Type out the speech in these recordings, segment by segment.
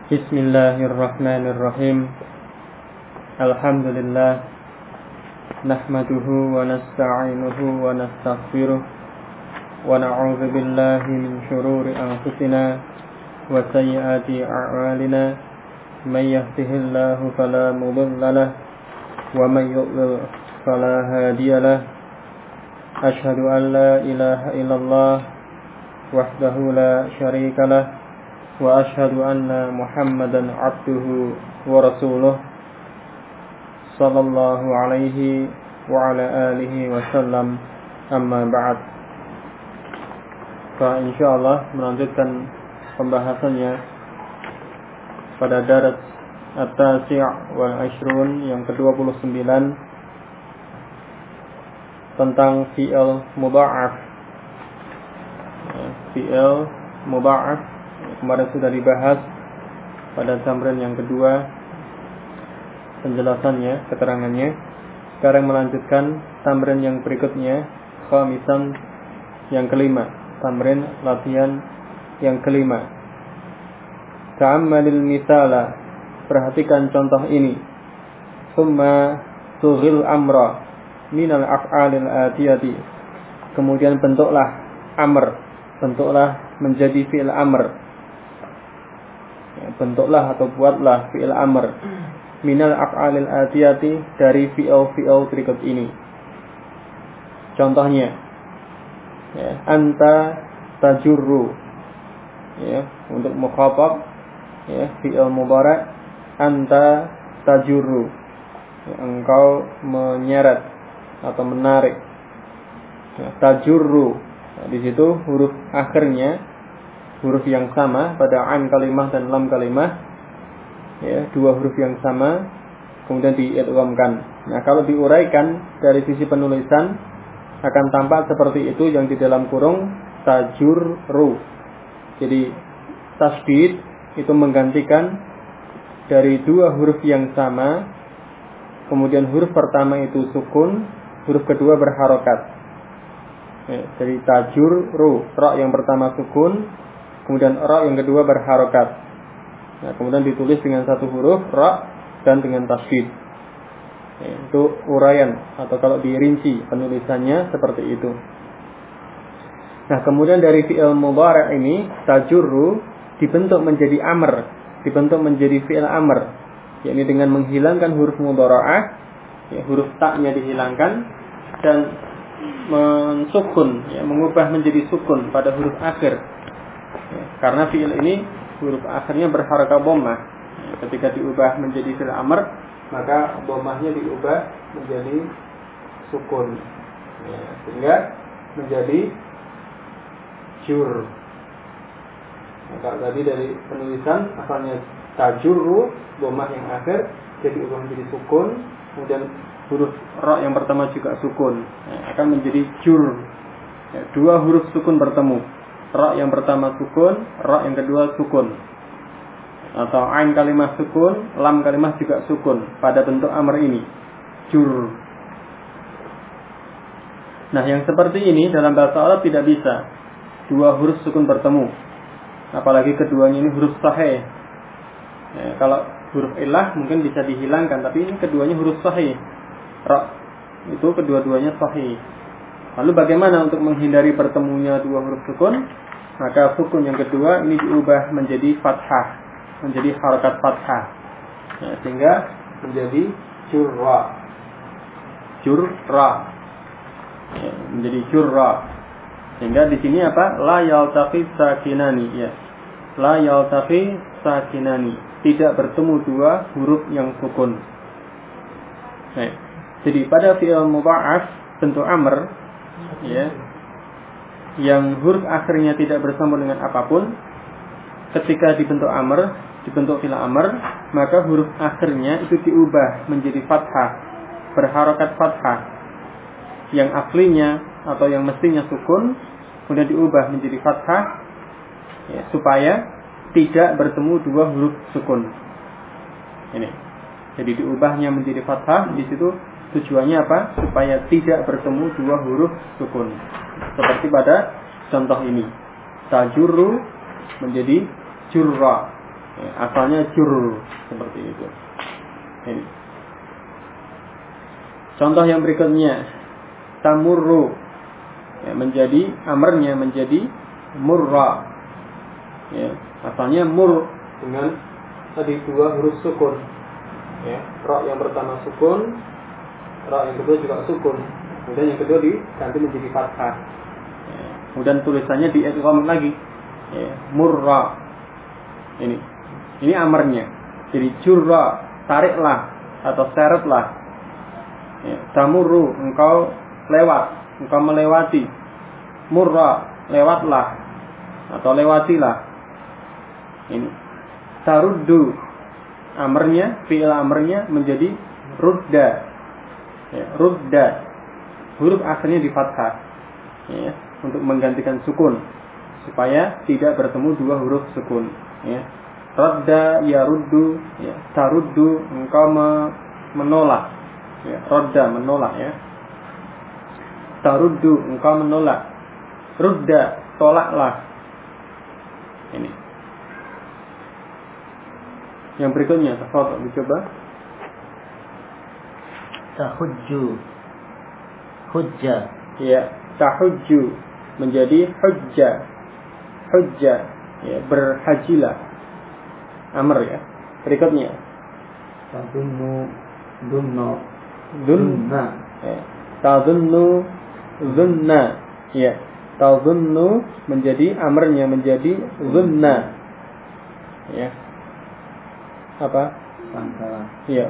Bismillahirrahmanirrahim. Alhamdulillah. Nahmaduhu wa nasta'inuhu wa nastaghfiruh. Wa na'udzu billahi min shururi anfusina wa sayyiati a'malina. May yahdihillahu fala mudilla lahu wa may yudlil fala hadiya lahu. Asyhadu an la ilaha illallah wahdahu la syarika lahu wa asyhadu anna Muhammadan abduhu wa rasuluh sallallahu alaihi wa ala alihi wa sallam, amma ba'd. Insyaallah melanjutkan pembahasannya pada daras at-tasi' wal ashrun yang ke-29 tentang fi'il mudha'af. Fi'il mudha'af kemarin sudah dibahas pada tamrin yang kedua penjelasannya, keterangannya. Sekarang melanjutkan tamrin yang berikutnya, khamisan, yang kelima, tamrin latihan yang kelima. Ta'ammalil misala, perhatikan contoh ini. Summa tughil amra minal af'alil atiyati, kemudian bentuklah amr, bentuklah menjadi fi'il amr, bentuklah atau buatlah fi'il amr minal af'alil atiyati, dari fi'il berikut ini. Contohnya, anta tajurru, untuk mukhatab, fi'il mudhari', anta tajurru, engkau menyeret atau menarik. Tajurru, di situ huruf akhirnya huruf yang sama pada an kalimah dan lam kalimah, dua huruf yang sama kemudian diidghamkan. Nah, kalau diuraikan dari sisi penulisan akan tampak seperti itu yang di dalam kurung tajurru. Jadi tasydid itu menggantikan dari dua huruf yang sama, kemudian huruf pertama itu sukun, huruf kedua berharokat. Jadi tajurru, ra yang pertama sukun, kemudian ra yang kedua berharokat. Nah, kemudian ditulis dengan satu huruf ra dan dengan tasydid. Itu uraian, atau kalau dirinci penulisannya seperti itu. Nah, kemudian dari fi'il mudhari' ini tajurru dibentuk menjadi amr, dibentuk menjadi fi'il amr, yakni dengan menghilangkan huruf mudhara'ah, huruf ta-nya dihilangkan dan mensukun, mengubah menjadi sukun pada huruf akhir. Karena fi'il ini huruf akhirnya berharakat dhammah. Ketika diubah menjadi fi'il amr, maka dhammahnya diubah menjadi sukun, sehingga menjadi jur. Maka tadi dari penulisan asalnya tajurru, dhammah yang akhir, jadi ubah menjadi sukun, kemudian huruf ra yang pertama juga sukun, akan menjadi jur. Dua huruf sukun bertemu, ra yang pertama sukun, ra yang kedua sukun, atau ain kalimah sukun, lam kalimah juga sukun pada bentuk amr ini, jur. Nah, yang seperti ini dalam bahasa Arab tidak bisa dua huruf sukun bertemu, apalagi keduanya ini huruf sahih. Kalau huruf ilah mungkin bisa dihilangkan, tapi ini keduanya huruf sahih. Ra itu kedua-duanya sahih. Lalu bagaimana untuk menghindari bertemunya dua huruf sukun? Maka sukun yang kedua ini diubah menjadi fathah, menjadi harakat fathah, sehingga menjadi jurra. Jurra, menjadi jurra. Sehingga di sini apa? La yaltaqi sakinani, la yaltaqi sakinani, tidak bertemu dua huruf yang sukun. Jadi pada fi'il mudha'af bentuk amr, yang huruf akhirnya tidak bersambung dengan apapun, ketika dibentuk amr, dibentuk fi'il amr, maka huruf akhirnya itu diubah menjadi fathah, berharakat fathah, yang aslinya atau yang mestinya sukun, kemudian diubah menjadi fathah, supaya tidak bertemu dua huruf sukun. Ini. Jadi diubahnya menjadi fathah, di situ tujuannya apa? Supaya tidak bertemu dua huruf sukun. Seperti pada contoh ini, tajurru menjadi jurra, Ya, asalnya jur seperti itu. Ini. Contoh yang berikutnya, tamurru, ya, menjadi amarnya menjadi murra. Ya, asalnya mur dengan tadi dua huruf sukun. Ya, ra yang pertama sukun, ra yang kedua juga sukun. Kemudian yang kedua diganti menjadi fathah. Ya, kemudian tulisannya diidgham lagi. Ya, murra. Ini amarnya. Jadi jurra, tariklah atau seretlah. Ya, tamurru, engkau lewat, engkau melewati. Murra, lewatlah atau lewatilah. Ini. Taruddu, amarnya, fi'il amarnya menjadi rudda. Ya, rudda. Huruf akhirnya di fathah. Ya, untuk menggantikan sukun supaya tidak bertemu dua huruf sukun. Ya. Radda yaruddu, ya, taruddu, engkau menolak. Ya, radda menolak, ya. Taruddu, engkau menolak. Rudda, tolaklah. Ini. Yang berikutnya, tafadhol dicoba. Tahujju, hujjah. Ya, tahujju menjadi hujjah. Hujjah, ya, berhajilah. Amr, ya. Berikutnya. Tadunnu, dunno, Dunna. Ya. Tadunnu, zunna. Ya. Tadunnu menjadi amarnya menjadi zunna. Ya. Apa? sangka. Ya.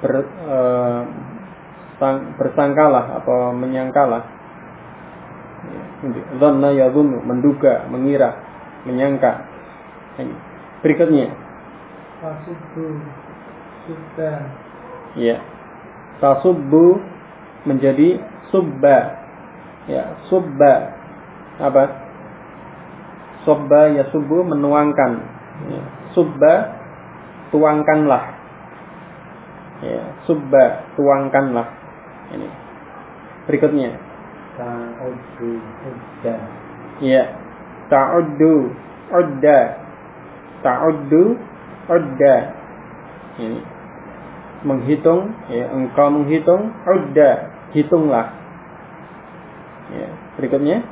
Bersangkalah atau menyangkalah. Ya. Zunna ya zunnu, menduga, mengira, menyangka. Ini. Berikutnya. Tasubbu, subba. Ya. Tasubbu menjadi subba. Ya, subba. Apa? Subba ya subbu menuangkan. Ya. Subba tuangkanlah. Ya, subba tuangkanlah. Ini. Berikutnya. Ta'uddu, udda. Ya. Ta'uddu, udda. Ta'uddu, udda. Ini. Menghitung, ya, engkau menghitung, udda, hitunglah. Ya, berikutnya.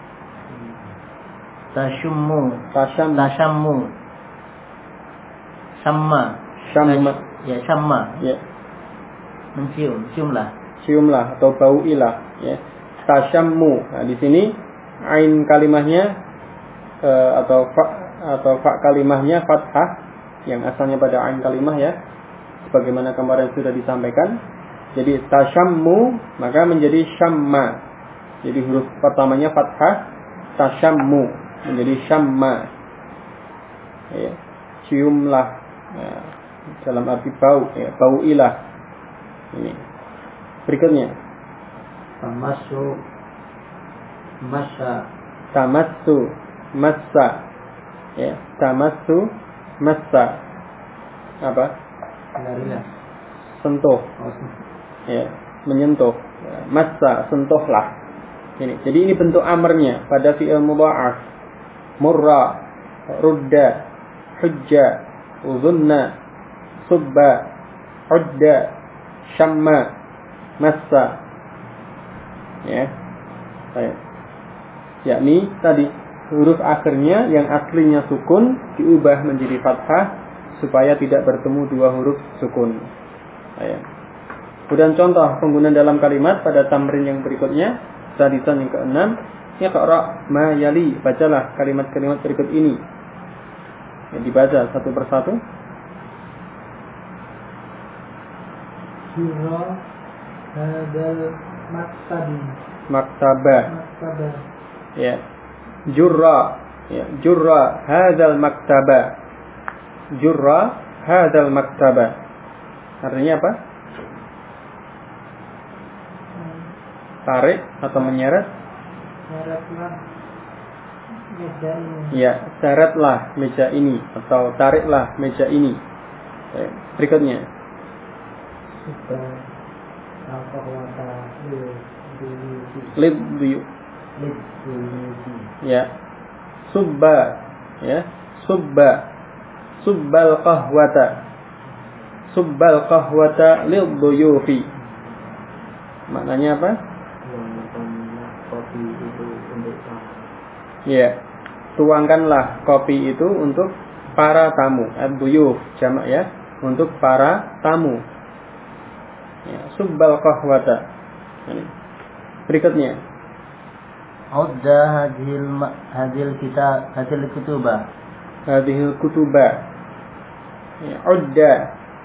Tashummu, Tashammu. Samma. Syamma. Ya, samma. Ya, Mencium, ciumlah. ciumlah atau bauilah, ya. Tashammu. Nah, di sini ain kalimahnya atau fa kalimahnya fathah yang asalnya pada ain kalimah, ya. Sebagaimana kemarin sudah disampaikan. Jadi tashammu maka menjadi syamma. Jadi huruf pertamanya fathah, tashammu menjadi syamma. Ya. Ciumlah, ya. Dalam arti bau, ya, bauilah. Ini. Berikutnya. Tamassu, massa. Tamassu, massa. Ya, tamassu, massa. Apa? Larilah. Sentuh. Ya, menyentuh. Ya, massa, sentuhlah. Ini. Jadi ini bentuk amarnya pada fi'il mudha'af. Murra, rudda, hujja, uzunna, subba, udda, syamma, massa. Ya. Baik. Yakni tadi huruf akhirnya yang aslinya sukun diubah menjadi fathah supaya tidak bertemu dua huruf sukun. Baik. Kemudian contoh penggunaan dalam kalimat pada tamrin yang berikutnya, sadisan yang ke-6, iqra ma yali, bacalah kalimat-kalimat berikut ini. Yang dibaca satu persatu. Jurra hadal maktabi. Maktaba. Ya. Jurra, ya, jurra hadzal maktaba. Jurra hadzal maktaba. Artinya apa? Tarik atau menyeret? Meretlah meja ini. Ya, seretlah meja ini atau tariklah meja ini. Berikutnya. Sudah al-qawata Libyu. Ya. Subba, ya. Subba. subbal qahwata. Subbal qahwata lil duyufi. Maknanya apa? Kopi itu untuk Ya. Tuangkanlah kopi itu untuk para tamu. Ad-duyuf jamak ya, untuk para tamu. Ya, subbal qahwata. Ini. Berikutnya. Udda hadil kutubah. Hadhil kutubah. Ya, udda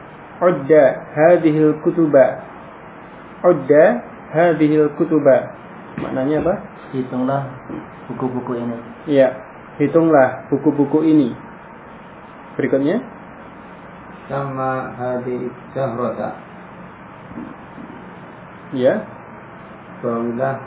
hadhil kutubah. Udda hadhil kutubah. Maknanya apa? Hitunglah buku-buku ini. Ya, hitunglah buku-buku ini. Berikutnya. Sama hadil zahrata. Ya. Baulah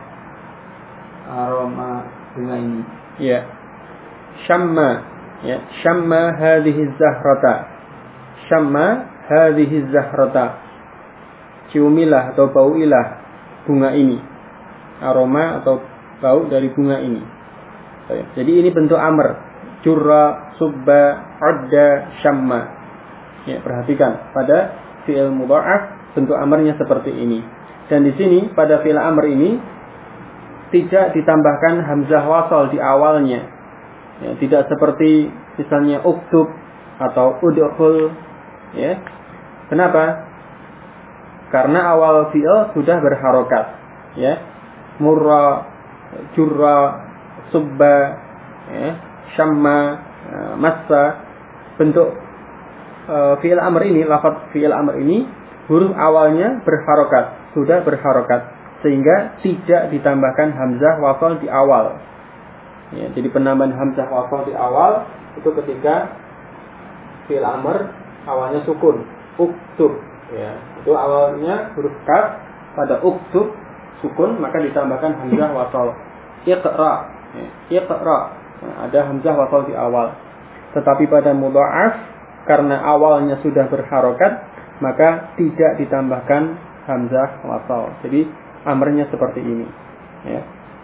aroma bunga ini. Ya. Syamma. Ya, syamma hadhihi zahrata. Syamma hadhihi zahrata. Ciumilah atau bauilah bunga ini. Aroma atau bau dari bunga ini. Jadi ini bentuk amr. Jurra, subba, udda, syamma. Ya, perhatikan pada fi'il mudha'af bentuk amrnya seperti ini. Dan di sini pada fi'il amr ini tidak ditambahkan hamzah wasal di awalnya. Ya, tidak seperti misalnya uktub atau udkhul. Ya. Kenapa? Karena awal fi'il sudah berharokat. Ya. Murra, jurra, subba, ya, syamma, massa. Bentuk fi'il amr ini, lafaz fi'il amr ini, huruf awalnya berharokat, sudah berharokat, sehingga tidak ditambahkan hamzah wasal di awal. Ya, jadi penambahan hamzah wasal di awal itu ketika fi'il amr awalnya sukun, uktub. Ya, itu awalnya huruf kaf, pada uktub sukun maka ditambahkan hamzah wasal. Iqra, ya, iqra. Nah, ada hamzah wasal di awal. Tetapi pada mudha'af karena awalnya sudah berharokat maka tidak ditambahkan hamzah wasal. Jadi amrnya seperti ini. Ya.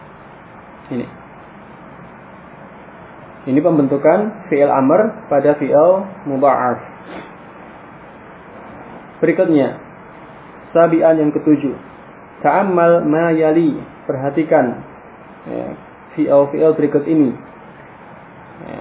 Ini pembentukan fi'il amr pada fi'il mudha'af. Berikutnya, sabi'an yang ketujuh. Ta'ammal ma yali. Perhatikan ya, fi'il berikut ini. Ya.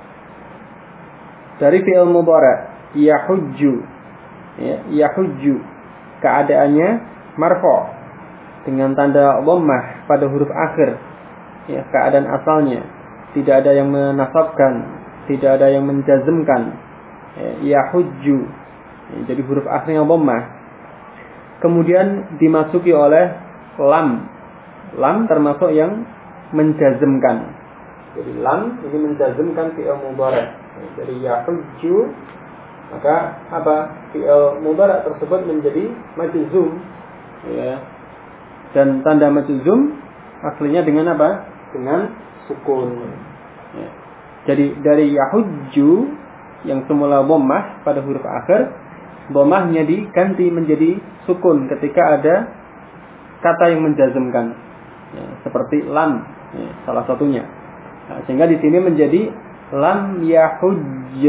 Dari fi'il mudhari' yahujju. Ya, yahujju. Keadaannya marfu' dengan tanda dhammah pada huruf akhir. Ya, keadaan asalnya tidak ada yang menasabkan, tidak ada yang menjazmkan. Ya, yahujju. Ya, jadi huruf akhirnya dhammah. Kemudian dimasuki oleh lam. Lam termasuk yang menjazmkan. Jadi lam ini menjazmkan fi'il mudhari'. Jadi yahujju, maka apa? Fi'il mudhari' tersebut menjadi majzum. Ya. Dan tanda majzum aslinya dengan apa? Dengan sukun. Ya. Jadi dari yahujju yang semula dhammah pada huruf akhir, dhammahnya diganti menjadi sukun ketika ada kata yang menjazmkan. Ya, seperti lam, ya, salah satunya. Nah, sehingga di sini menjadi lam yahujj.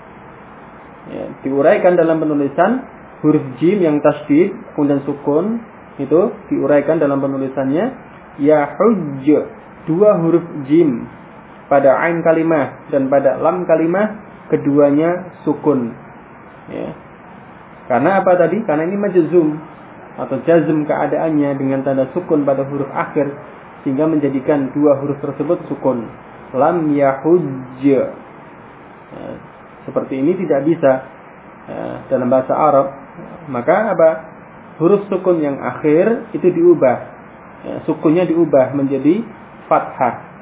Ya, diuraikan dalam penulisan huruf jim yang tasydid kemudian sukun itu diuraikan dalam penulisannya yahujj. Dua huruf jim pada ain kalimah dan pada lam kalimah keduanya sukun. Ya. Karena apa tadi? Karena ini majzum atau jazm keadaannya dengan tanda sukun pada huruf akhir sehingga menjadikan dua huruf tersebut sukun. Lam yahujj. Ya, seperti ini tidak bisa dalam bahasa Arab. Maka apa? Huruf sukun yang akhir itu diubah. Ya, sukunnya diubah menjadi fathah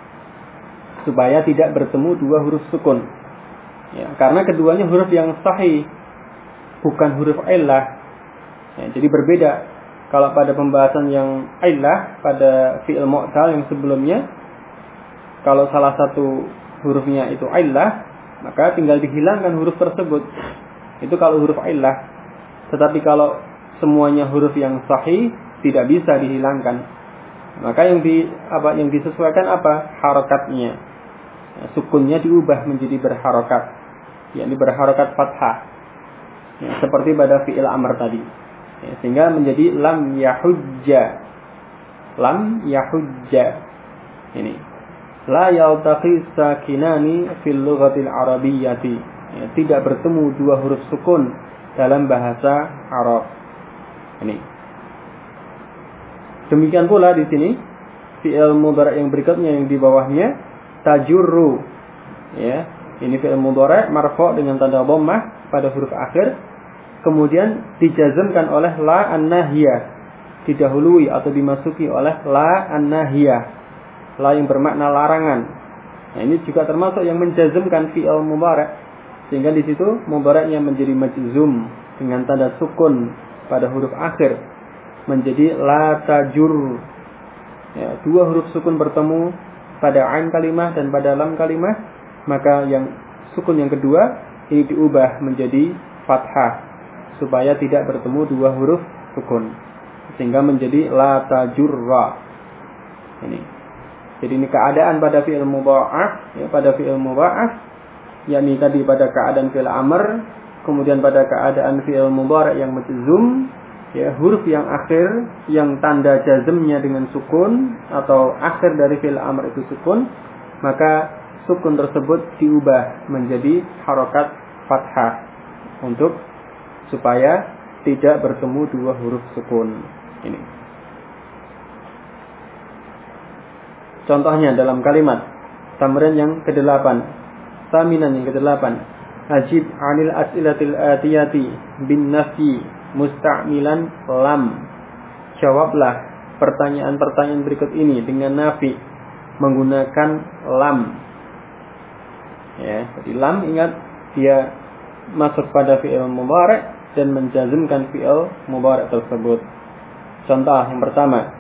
supaya tidak bertemu dua huruf sukun. Ya, karena keduanya huruf yang sahih, bukan huruf illah. Ya, jadi berbeda. Kalau pada pembahasan yang illah pada fi'il mu'tal yang sebelumnya, kalau salah satu hurufnya itu illah, maka tinggal dihilangkan huruf tersebut. Itu kalau huruf illah. Tetapi kalau semuanya huruf yang sahih tidak bisa dihilangkan. Maka yang disesuaikan apa? Harakatnya. Ya, sukunnya diubah menjadi berharakat. yakni berharokat fathah, ya, seperti pada fi'il amr tadi, ya, sehingga menjadi lam yahujja. Lam yahujja ini la yaltaqi sakinani fil lughatil arabiyyati, ya, tidak bertemu dua huruf sukun dalam bahasa Arab. Ini demikian pula di sini fi'il mudhari' yang berikutnya yang di bawahnya tajurru, ya, ini fi'il mudhari' marfu' dengan tanda dhammah pada huruf akhir, kemudian dijazmkan oleh la an-nahiyah, didahului atau dimasuki oleh la an-nahiyah, la yang bermakna larangan. Nah, ini juga termasuk yang menjazmkan fi'il mudhari', sehingga di situ mudhari'nya menjadi majzum dengan tanda sukun pada huruf akhir, menjadi la tajur. Ya, dua huruf sukun bertemu pada ain kalimah dan pada lam kalimah, maka yang sukun yang kedua ini diubah menjadi fathah supaya tidak bertemu dua huruf sukun, sehingga menjadi la tajurra. Ini. Jadi ini keadaan pada fi'il mudha'af, ya, pada fi'il mudha'af, yakni tadi pada keadaan fi'il amr, kemudian pada keadaan fi'il mudhari' yang majzum, ya, huruf yang akhir yang tanda jazmnya dengan sukun atau akhir dari fi'il amr itu sukun, maka sukun tersebut diubah menjadi harokat fathah untuk supaya tidak bertemu dua huruf sukun. Ini contohnya dalam kalimat tamrin yang ke-8, saminan yang ke-8, ajib 'anil as'ilatil atiyati bin nafyi musta'milan lam. Jawablah pertanyaan-pertanyaan berikut ini dengan nafi menggunakan lam. Ya, jadi lam, ingat dia masuk pada fi'il mudhari' dan menjazmkan fi'il mudhari' tersebut. Contoh yang pertama,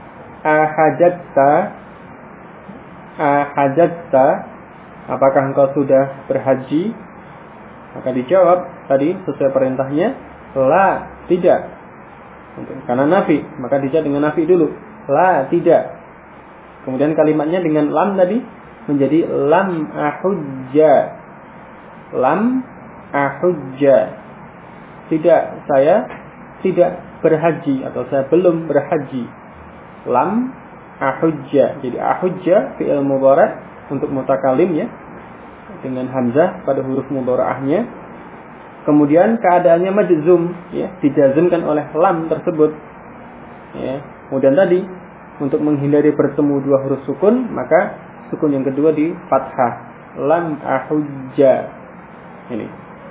ahajatta, apakah engkau sudah berhaji? Maka dijawab tadi sesuai perintahnya, la, tidak. Karena nafi, maka dijawab dengan nafi dulu, la, tidak. Kemudian kalimatnya dengan lam tadi menjadi lam ahujja. Lam ahujja, tidak, saya tidak berhaji atau saya belum berhaji. Lam ahujja. Jadi ahujja fi'il mudhari' untuk mutakalim, ya, dengan hamzah pada huruf mudhari'ahnya. Kemudian keadaannya majzum, ya, dijazmkan oleh lam tersebut. Ya. Kemudian tadi untuk menghindari bertemu dua huruf sukun, maka sukun yang kedua di fathah, lam ahujja. Ini.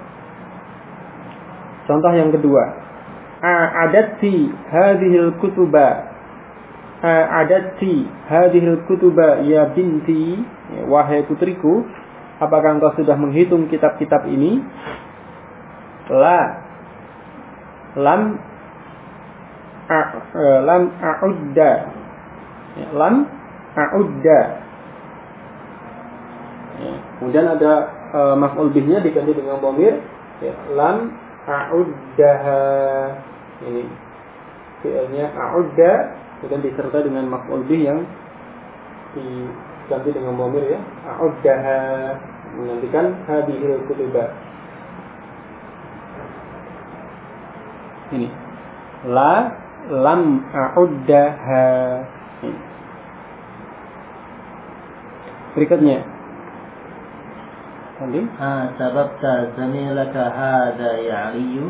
Contoh yang kedua, a'adati hadhil kutuba. A'adati hadhil kutuba ya binti, ya, wahai putriku, apakah engkau sudah menghitung kitab-kitab ini? La, lam a'udda, ya, lam a'udda. Ya. Kemudian ada maf'ul bihnya diganti dengan dhamir, ya, lam a'uddaha. Ini fi'ilnya a'udda, kemudian disertai dengan maf'ul bih yang diganti dengan dhamir, ya, a'uddaha, menggantikan hadhil kutuba. Ini la lam a'uddaha. Berikutnya tadi sababta zamilaka hadha ya aliyu,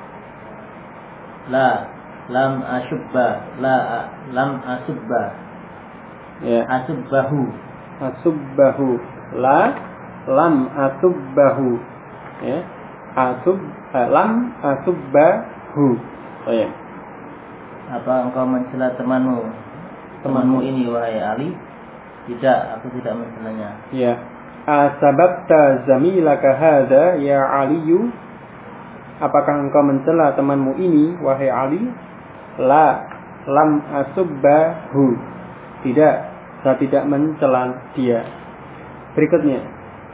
la lam ashubba, la lam asubba, ya, asubbahu, la lam asubbahu, ya, lam asubbahu. Oh, ya. Apa engkau mencela temanmu ini wahai Ali? Tidak, aku tidak mencelanya. Ya. Asababta zamilaka hadza ya Aliyu? Apakah engkau mencela temanmu ini wahai Ali? La lam asubbahu. Tidak, saya tidak mencela dia. Berikutnya,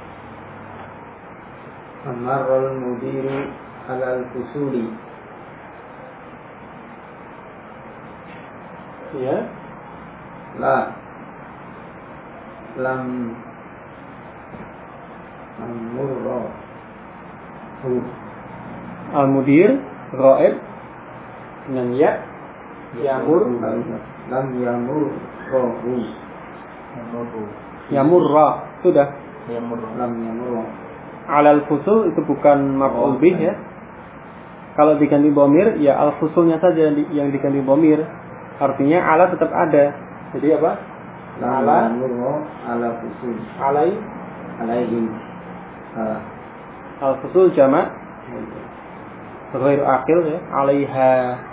amarul mudiru alal fusuli. Ya, la lam amurro Al-mudir, ghaib dengan ya. Yamur, lam yamur rohu. Yamurra, sudah. Lam yamur. Alal fusul itu bukan maf'ul bih ya. Kalau diganti bomir, ya al fusulnya saja yang diganti bomir. Artinya ala tetap ada. Jadi apa? Ala fusul. Alaihi. Al fusul jamak ghairu aqil ya. Alaiha.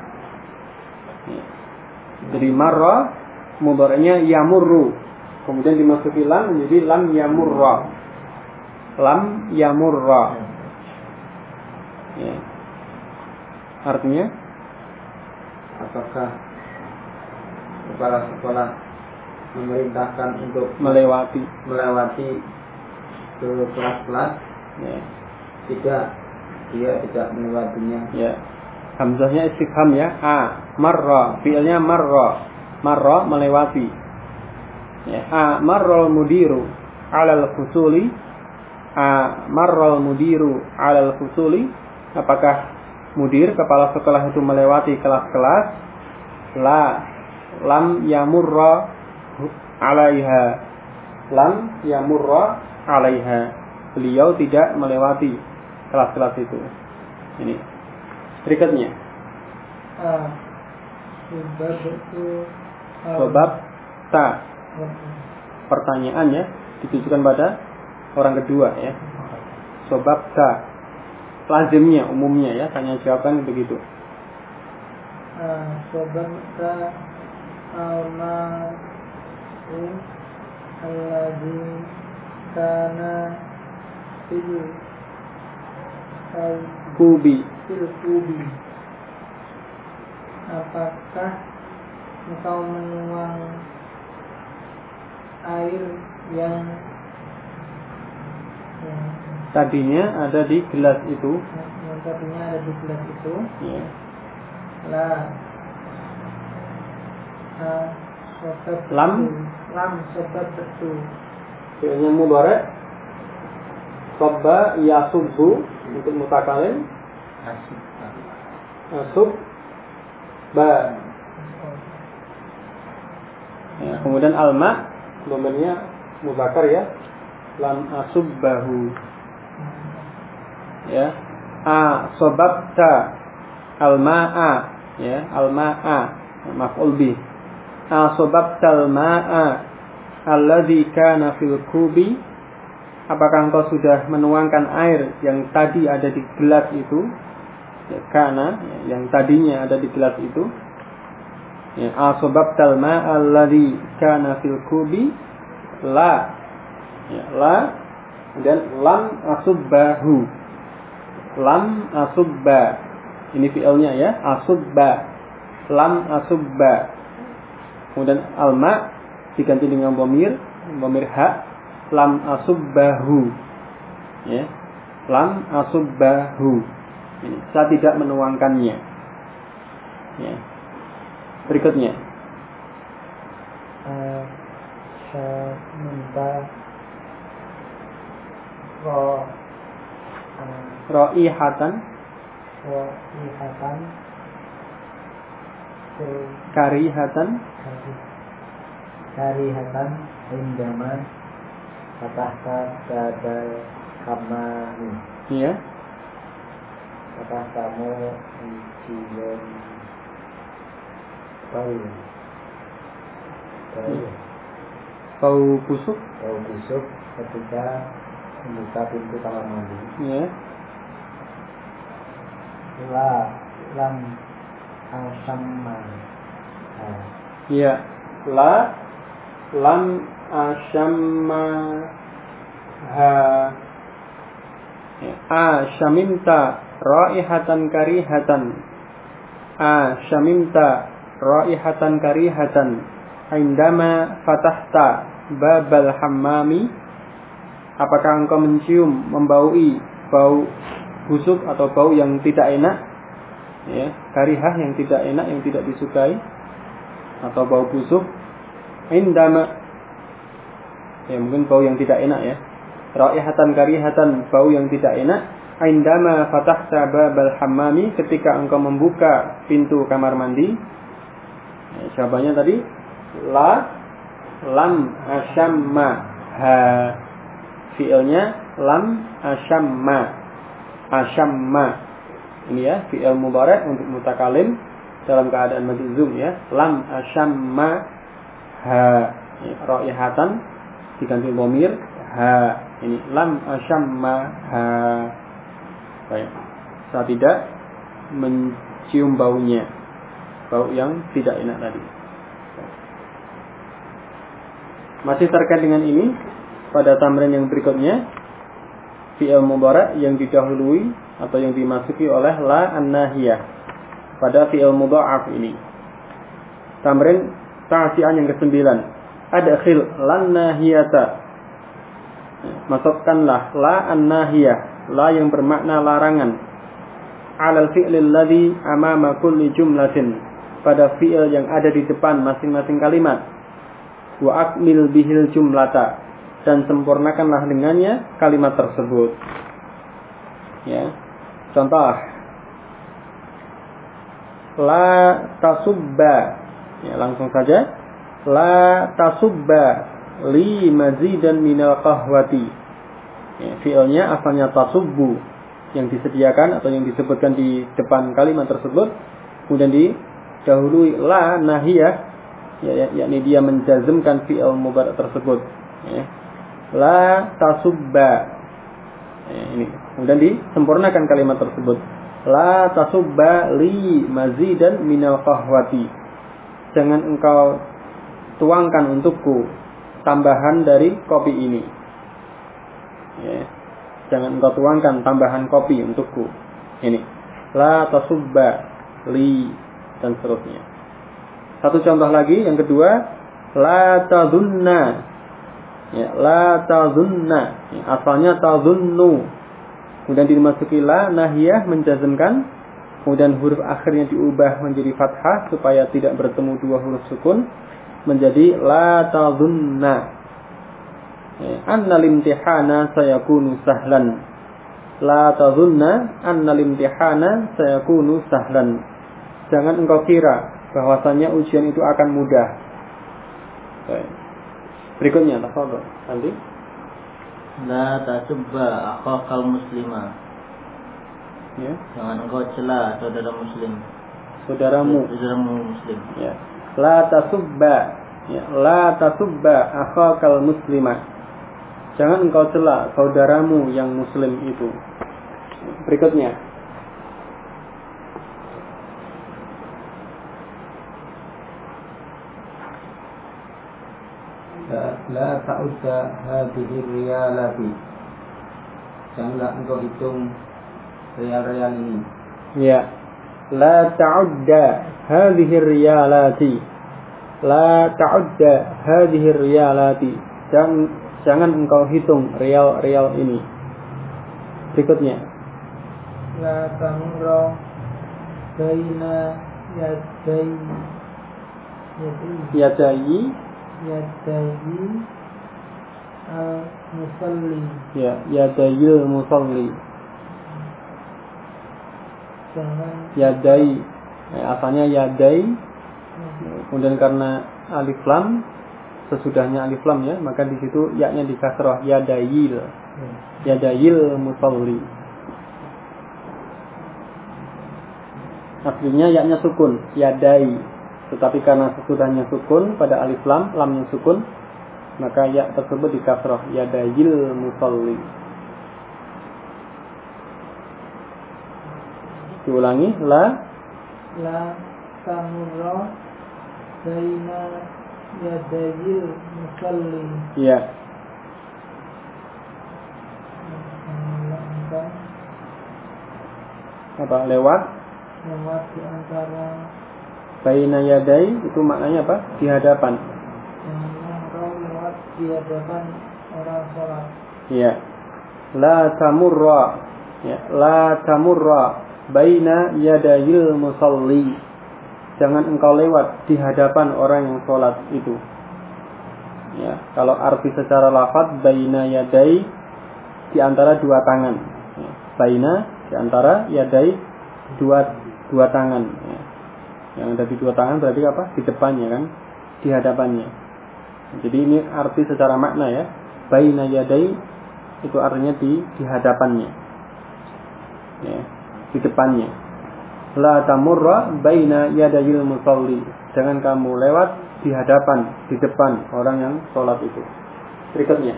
Jadi marra mudhari'nya yamurru. Kemudian dimasuki lam menjadi lam yamurra. Lam yamurra. Ya. Artinya apakah kepala sekolah memerintahkan untuk melewati ke kelas-kelas? Ya. Tidak, dia tidak melewatinya. Ya. Hamzahnya istifham ya. Marra, fi'ilnya marra melewati. Ya. Marral mudiru 'alal fusuli. Marral mudiru 'alal fusuli. Apakah mudir kepala sekolah itu melewati kelas-kelas? Lam yamurra 'alaiha. Lam yamurra 'alaiha. Beliau tidak melewati kelas-kelas itu. Ini berikutnya. Sebab ta. Pertanyaan ya ditujukan pada orang kedua ya. Sebab ta. Lazimnya, umumnya ya, tanya jawaban begitu. Sebab ta al-ma'u alladhi kana fil kubi. Apakah engkau menuang air yang tadinya ada di gelas itu? Yang tadinya ada di gelas itu. Ya. Lam sobat betul. Fi'ilnya mudhari'. Sabba yasubbu untuk mutakalim. Asubba. Ya, kemudian alma domennya muzakkar ya. Lam asubbahu. Ya. Sababta alma'a ya, alma'a maf'ul bih. Sababtal ma'a alladzi kana fil kubi. Apakah engkau sudah menuangkan air yang tadi ada di gelas itu? Ya, kana yang tadinya ada di gelas itu. Ya, asbabtal ma'a alladzi kana fil kubi. La. Ya, la dan lam asubbahu. Lam asubba. Ini fi'ilnya ya, asubba. Lam asubba. Kemudian alma diganti dengan dhamir ha. Lam asubbahu. Ya. Lam asubbahu. Ini saya tidak menuangkannya. Ya. Berikutnya. Raihatan karihatan indama fatahta badal kamani. Iya. Fatahtamu ujian bau busuk ketika membuka pintu kamar mandi. Ya. Lam asamma. Ya. Lam asamma ha. Syamimta raihatan karihatan. Syamimta raihatan karihatan indama fatahta babal hammami. Apakah engkau mencium, membaui bau busuk atau bau yang tidak enak? Ya, karihah yang tidak enak, yang tidak disukai, atau bau busuk. Indama, ya mungkin bau yang tidak enak ya. Raihatan karihatan, bau yang tidak enak. Indama fatahta babal hammami, ketika engkau membuka pintu kamar mandi. Jawabannya tadi lam asyamma ha. Fi'ilnya lam asyamma. Ini ya, fi'il mudhari' untuk mutakalim dalam keadaan majzum ya. Lam asyamma ha. Raihatan diganti dhamir ha. Ini lam asyamma ha. Baik. Saya tidak mencium baunya. Bau yang tidak enak tadi. Masih terkait dengan ini, pada tamrin yang berikutnya, fi'il mudhari' yang didahului atau yang dimasuki oleh la an-nahiyah pada fi'il mudha'af ini. Tamrin ta'si'an yang ke-9. Adkhil lan nahiyata. Masukkanlah la an-nahiyah, la yang bermakna larangan. 'Alal fi'lil ladzi amama kulli jumlatin, pada fi'il yang ada di depan masing-masing kalimat. Wa akmil bihil jumlata, dan sempurnakanlah dengannya kalimat tersebut. Ya. Contoh, la tasubba. Ya, langsung saja. La tasubba li mazidan minal qahwati. Ya, fi'ilnya asalnya tasubbu, yang disediakan atau yang disebutkan di depan kalimat tersebut, kemudian didahului la nahiyah, ya, yakni dia menjazmkan fi'il mudhari' tersebut. Ya. La tasubba. Ya, ini. Kemudian disempurnakan kalimat tersebut. La tasubba li mazidan minal qahwati. Jangan engkau tuangkan untukku tambahan dari kopi ini. Ya. Jangan engkau tuangkan tambahan kopi untukku. Ini. La tasubba li, dan seterusnya. Satu contoh lagi, yang kedua, la tadhunna. Ya, la tadhunna. Ya, asalnya tadhunnu. Kemudian dimasuki la nahiyah menjazmkan. Kemudian huruf akhirnya diubah menjadi fathah supaya tidak bertemu dua huruf sukun, menjadi la tadhunna. Ya, annal imtihana sayakunu sahlan. La tadhunna annal imtihana sayakunu sahlan. Jangan engkau kira bahwasanya ujian itu akan mudah. Baik. Berikutnya, tafadhol. Nanti. La tasubba akhakal muslima. Ya. Jangan engkau cela saudara muslim. Saudaramu muslim. Ya. La tasubba. Ya. La tasubba akhakal muslima. Jangan engkau cela saudaramu yang muslim itu. Berikutnya. La ta'udda hadhihi riyalati. Janganlah engkau hitung rial-rial ini. Ya. La ta'udda hadhihi riyalati. La ta'udda hadhihi riyalati. Jangan engkau hitung rial-rial ini. Berikutnya. La tamurra baina yadayi musalli. Ya, yadayil musalli. Jangan Yadai. Ya, asalnya yadai. Kemudian karena alif lam, sesudahnya alif lam ya, maka di situ ya-nya di kasrah, yadayil. Yadayil musalli. Aslinya ya-nya sukun, yadai. Tetapi karena sesudahnya sukun pada alif lam, lamnya sukun, maka ya tersebut di kasrah, yadayil musalli. Diulangi, la tamurra baina yadayil musalli. Ya. Apa? Lewat di antara baina yadai, itu maknanya apa? Di hadapan. engkau lewat di hadapan orang sholat. Ya. La tamurra. Ya. La tamurra baina yadayil musalli. Jangan engkau lewat di hadapan orang yang sholat itu. Ya. Kalau arti secara lafaz baina yadai, di antara dua tangan. Ya. baina di antara yadai dua tangan ya. Yang ada di dua tangan berarti apa? Di depannya kan, di hadapannya. Jadi ini arti secara makna ya. Baina yadai itu artinya di hadapannya. Ya, di depannya. La tamurra baina yadayil musalli. Jangan kamu lewat di hadapan, di depan orang yang sholat itu. Berikutnya.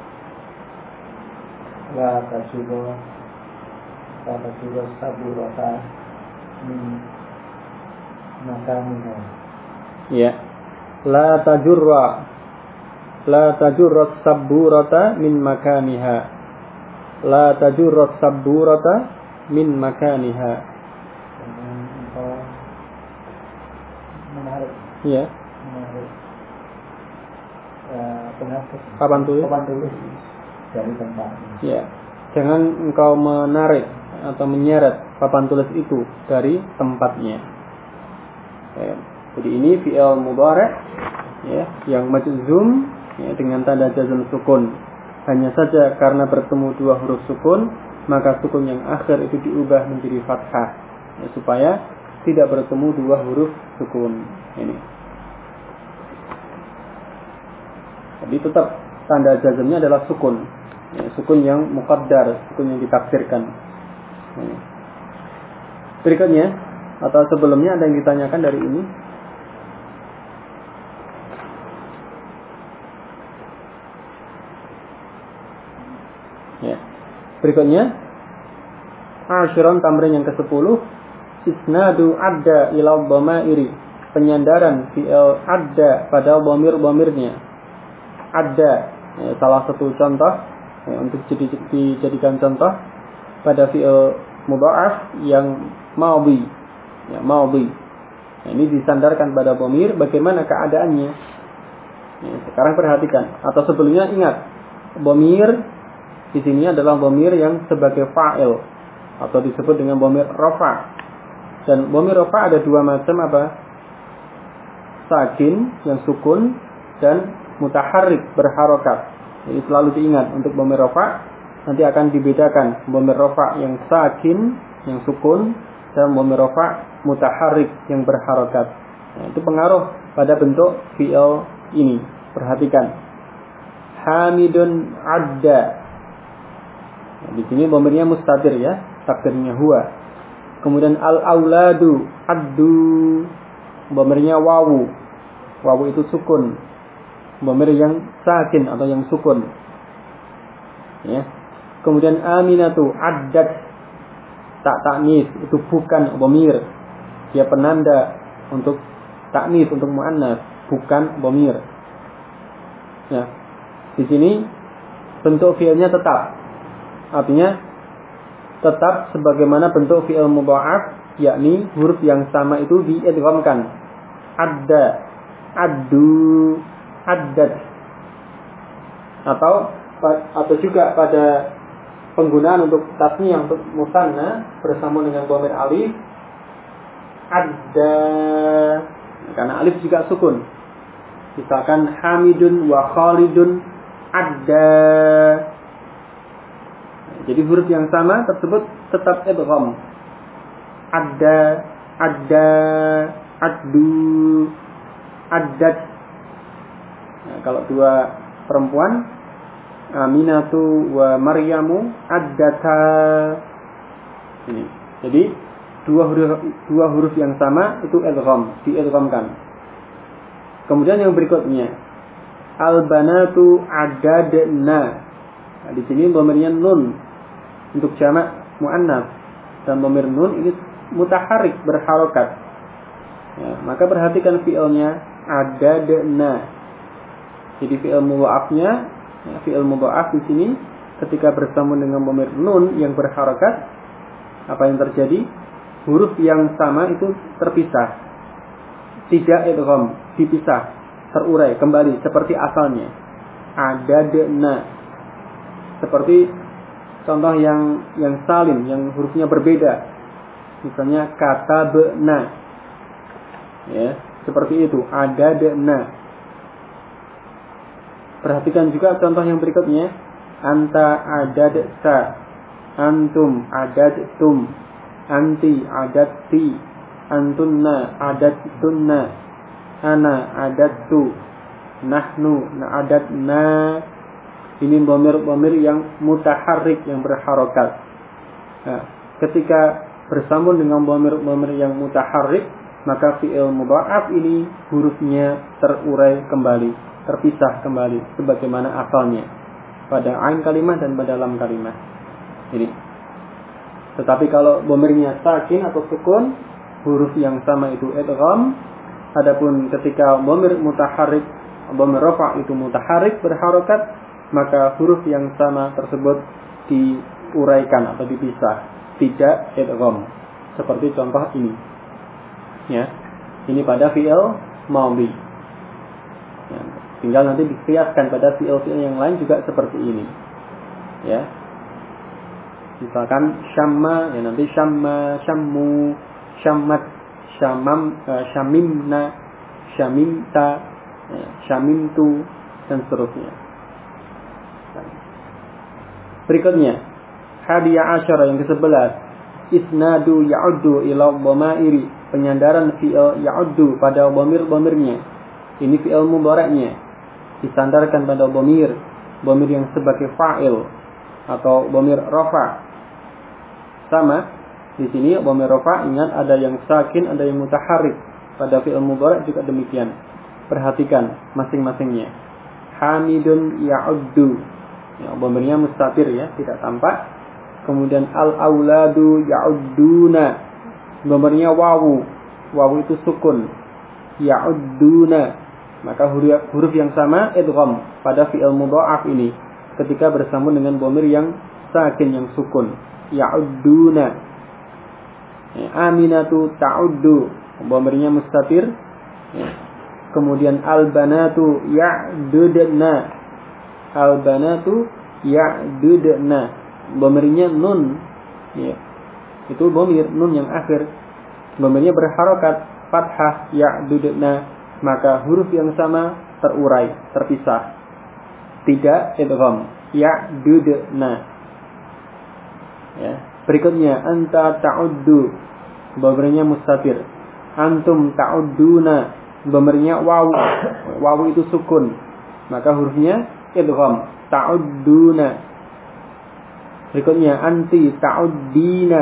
La tajuro saburata makamina. Ya. La tajurrat saburata min makaniha. La tajurrat saburata min makaniha. Menarik. Iya. Menarik. Papan tulis dari tempatnya. Ya. Jangan engkau menarik atau menyeret papan tulis itu dari tempatnya. Ya. Jadi ini fi'il mudhari' ya, yang majzum ya, dengan tanda jazm sukun. Hanya saja karena bertemu dua huruf sukun, maka sukun yang akhir itu diubah menjadi fathah ya, supaya tidak bertemu dua huruf sukun ini. Jadi tetap tanda jazmnya adalah sukun ya, sukun yang muqaddar, sukun yang ditakdirkan ya. Berikutnya atau sebelumnya ada yang ditanyakan dari ini? Ya. Berikutnya asyiron tamrin yang ke-10, isnadu adda ila dhamairi, penyandaran fi'il adda pada dhamir-dhamirnya. Adda ya, salah satu contoh ya, untuk dijadikan contoh pada fi'il mudha'af yang madhi ya, madhi. Nah, ini disandarkan pada dhamir, bagaimana keadaannya ya, sekarang perhatikan atau sebelumnya ingat dhamir di sini adalah dhamir yang sebagai fa'il atau disebut dengan dhamir rafa. Dan dhamir rafa ada dua macam apa? Sakin yang sukun dan mutaharrik berharokat. Jadi selalu diingat untuk dhamir rafa nanti akan dibedakan dhamir rafa yang sakin yang sukun dan dhamir rafa mutaharrik yang berharokat. Nah, itu pengaruh pada bentuk fi'il ini. Perhatikan. Hamidun adda. Nah, di sini dhamirnya mustatir ya, takdirnya huwa. Kemudian al-auladu addu, dhamirnya wawu. Wawu itu sukun. Dhamir yang sakin atau yang sukun. Ya. Kemudian aminatu addat, tak taknis itu bukan dhamir. Dia penanda untuk taknis, untuk muannas, bukan dhamir. Ya. Di sini bentuk fi'ilnya tetap. Artinya tetap sebagaimana bentuk fi'il mudha'af, yakni huruf yang sama itu diidghamkan. Adda, addu, addat. Atau juga pada penggunaan untuk tasniyah, untuk musanna bersama dengan dhamir alif, adda. Karena alif juga sukun. Misalkan Hamidun wa Khalidun adda. Jadi huruf yang sama tersebut tetap idgham. Adda, addu, addat. Nah, kalau dua perempuan, Aminatu wa Maryamu addata. Ini. Jadi dua huruf yang sama itu idgham, diidghamkan. Kemudian yang berikutnya, al-banatu adadna. Nah, di sini dhamirnya nun untuk jamak muannas dan dhamir nun ini mutaharrik berharokat. Ya, maka perhatikan fi'ilnya adadna. Jadi fi'il mudha'afnya, ya, fi'il mudha'af di sini ketika bersama dengan dhamir nun yang berharokat, apa yang terjadi? Huruf yang sama itu terpisah, tidak idgham, dipisah, terurai kembali seperti asalnya. Adadna. Seperti contoh yang salim, yang hurufnya berbeda. Misalnya katabna. Ya, seperti itu, adadna. Perhatikan juga contoh yang berikutnya, anta adadta. antum adadtum, anti adatti, antunna adattunna, ana adattu, nahnu adatna. Ini dhamir-dhamir yang mutaharrik, yang berharokat. Nah, ketika bersambung dengan dhamir-dhamir yang mutaharrik, maka fi'il mudha'af ini hurufnya terurai kembali, terpisah kembali sebagaimana asalnya pada ain kalimah dan pada lam kalimah. Ini. Tetapi kalau dhamirnya sakin atau sukun, huruf yang sama itu idgham. Adapun ketika dhamir mutaharrik, dhamir rafa' itu mutaharrik berharokat, maka huruf yang sama tersebut diuraikan atau dipisah, tidak idgham. Seperti contoh ini. Ya. Ini pada fi'il madhi. Ya. Tinggal nanti dikiaskan pada fi'il-fi'il yang lain juga seperti ini. Ya. Misalkan syamma, ya nanti syamma, syammu, syammat, syamam, syamimna, syamimta, ya, syamimtu, dan seterusnya. Berikutnya, hadiyah asyara yang ke-11, isnadu ya'uddu ila dhamairi, penyandaran fi'il ya'uddu pada dhamir-dhamirnya. Ini fi'il mudhari'nya disandarkan pada dhamir yang sebagai fa'il atau dhamir rafa'. Sama di sini dhamir rafa', ingat ada yang sakin, ada yang mutaharrik. Pada fi'il mudhari' juga demikian. Perhatikan masing-masingnya. Hamidun ya'uddu, ya, dhamirnya mustatir, ya, tidak tampak. Kemudian al-auladu ya'udduna, dhamirnya wawu. Wawu itu sukun. Ya'udduna. Maka huruf yang sama idgham pada fi'il mudha'af ini ketika bersambung dengan dhamir yang sakin, yang sukun. Ya'udduna. Ya, aminatu ta'uddu, dhamirnya mustatir. Ya. Kemudian al-banatu ya'dudna. Al-banatu ya'dudna, dhamirnya nun, ya. Itu dhamir nun yang akhir, dhamirnya berharokat fathah, ya'dudna, maka huruf yang sama terurai, terpisah, tidak idgham, ya'dudna. Ya. Berikutnya anta ta'uddu, dhamirnya mustatir. Antum ta'udduna, dhamirnya wawu. Wawu itu sukun, maka hurufnya idgham, ta'udduna. Berikutnya anti ta'uddina.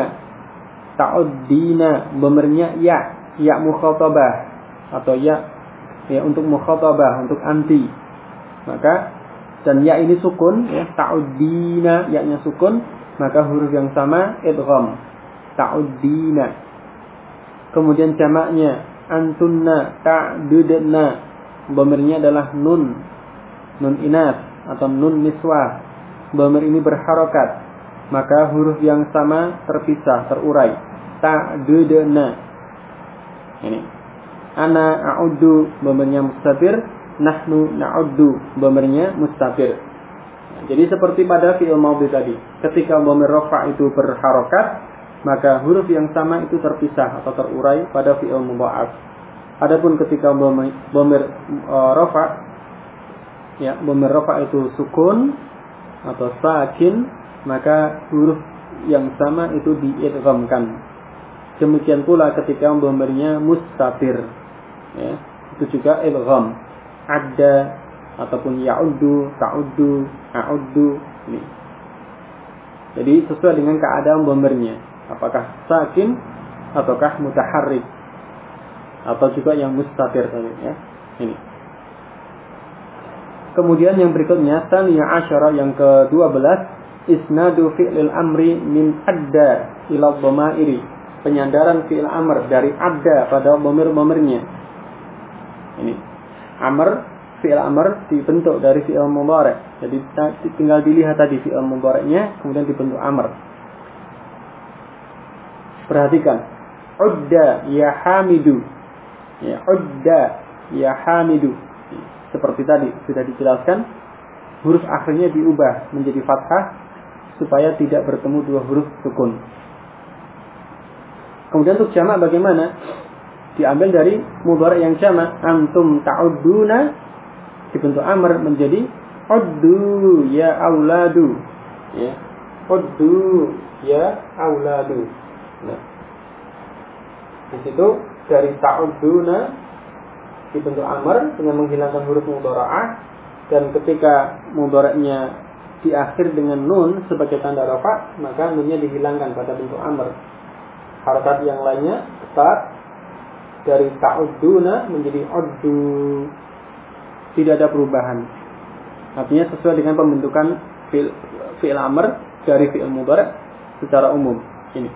Ta'uddina, dhamirnya ya mukhatabah atau ya untuk mukhatabah, untuk anti. Maka dan ya ini sukun, ya, ta'uddina, ya-nya sukun, maka huruf yang sama idgham, ta'uddina. Kemudian jamaknya antunna ta'dudna, dhamirnya adalah nun inas atau nun niswah. Dhamir ini berharokat, maka huruf yang sama terpisah, terurai. Ta'dudna. Ini. Ana a'uddu, dhamirnya mustatir. Nahnu na'uddu, dhamirnya mustatir. Jadi seperti pada fi'il madhi tadi, ketika dhamir rafa' itu berharokat, maka huruf yang sama itu terpisah atau terurai pada fi'il mudha'af. Adapun ketika dhamir rafa', ya, dhamir rafa' itu sukun atau sakin, maka huruf yang sama itu diidghamkan. Demikian pula ketika dhamirnya mustatir, ya, itu juga idgham. Adda ataupun ya'uddu, ta'uddu, a'uddu, ini. Jadi sesuai dengan keadaan dhamirnya, apakah sakin ataukah mutaharrik atau juga yang mustatir tadi, ya. Ini. Kemudian yang berikutnya, tsaniyah asyara yang ke-12, isnadu fi'lil amri min adda ila dhamairi, penyandaran fi'il amr dari adda pada dhamir-dhamirnya. Ini. Amr, fi'il amr dibentuk dari fi'il mudhari'. Jadi tinggal dilihat tadi fi'il mudhari'nya kemudian dibentuk amr. Perhatikan. Udda ya hamidu. Ya, udda ya hamidu. Seperti tadi sudah dijelaskan, huruf akhirnya diubah menjadi fathah supaya tidak bertemu dua huruf sukun. Kemudian untuk jamak bagaimana? Diambil dari mudhari' yang jamak. Antum ta'udduna dibentuk amr menjadi uddu ya auladu. Ya. Uddu ya auladu. Nah, di situ dari ta'uduna dibentuk amr dengan menghilangkan huruf mudhara'ah, dan ketika mudhara'nya diakhir dengan nun sebagai tanda rafa, maka nunnya dihilangkan pada bentuk amr. Harakat yang lainnya tetap dari ta'uduna menjadi uddu, tidak ada perubahan. Artinya sesuai dengan pembentukan fi'il amr dari fi'il mudhari' secara umum ini.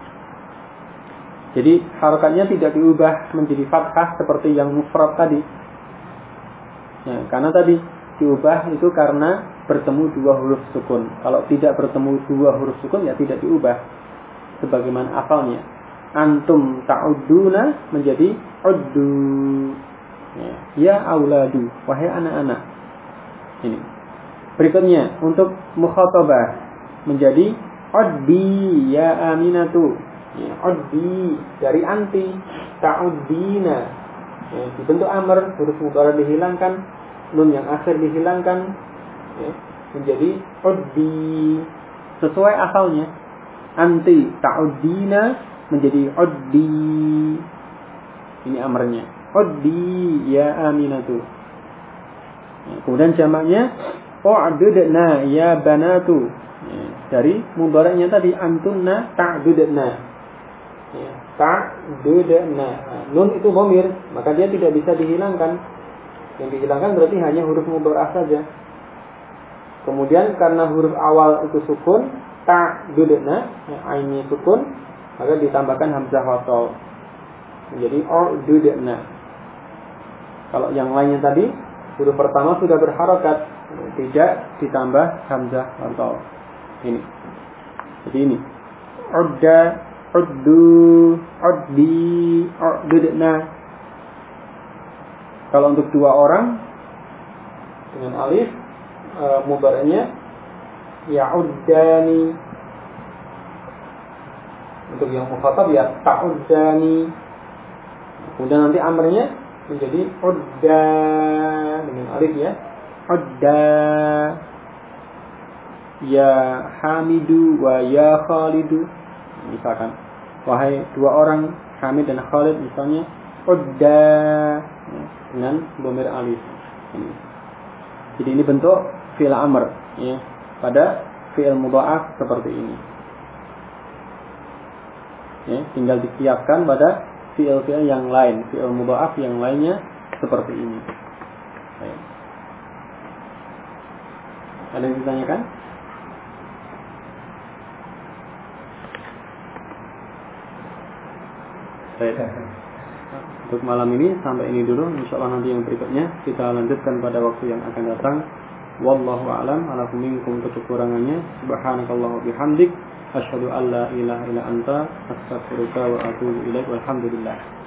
Jadi harakatnya tidak diubah menjadi fathah seperti yang mufrad tadi. Ya, karena tadi diubah itu karena bertemu dua huruf sukun. Kalau tidak bertemu dua huruf sukun ya tidak diubah. Sebagaimana asalnya. Antum ta'udduna menjadi uddu. Ya auladu, wahai anak-anak. Ini. Berikutnya untuk mukhatabah menjadi uddi ya aminatu. Ya, uddi dari anti, ta'uddina. Ya, dibentuk amr, huruf mudhari dihilangkan, nun yang akhir dihilangkan, ya, menjadi uddi sesuai asalnya. Anti ta'uddina menjadi uddi. Ini amrnya. Uddi ya aminatu. Ya, kemudian jamaknya u'dudna ya banatu. Ya, dari mudhari'nya tadi antunna ta'dudna. Ya, ta'dudna. Nun itu dhamir, maka dia tidak bisa dihilangkan. Yang dihilangkan berarti hanya huruf mudhari' saja. Kemudian karena huruf awal itu sukun, ta'dudna, ya, ainnya sukun, maka ditambahkan hamzah wasal menjadi u'dudna. Kalau yang lainnya tadi huruf pertama sudah berharakat, tidak ditambah hamzah wasal. Ini. Jadi ini udda, uddu, uddi, u'dudna. Kalau untuk dua orang dengan alif, mudhari'nya ya'uddani. Untuk yang mukhatab ya ta'uddani. Kemudian nanti amrnya menjadi udda dengan alif ya. Udda ya Hamidu wa ya Khalidu. Misalkan wahai dua orang Hamid dan Khalid, misalnya udda dengan dhamir alif. Jadi ini bentuk fi'il amr ya, pada fi'il mudha'af seperti ini. Ya, tinggal dikiaskan pada fi'il-fi'il yang lain, fi'il mudha'af yang lainnya seperti ini. Baik. Ada yang ditanyakan? Baik. Untuk malam ini sampai ini dulu. Insyaallah nanti yang berikutnya kita lanjutkan pada waktu yang akan datang. Wallahu a'lam. Ala minkum kekurangannya. Subhanakallah wa bihamdik, asyhadu an la ilaha illa anta, astaghfiruka wa atubu ilaik. Walhamdulillah.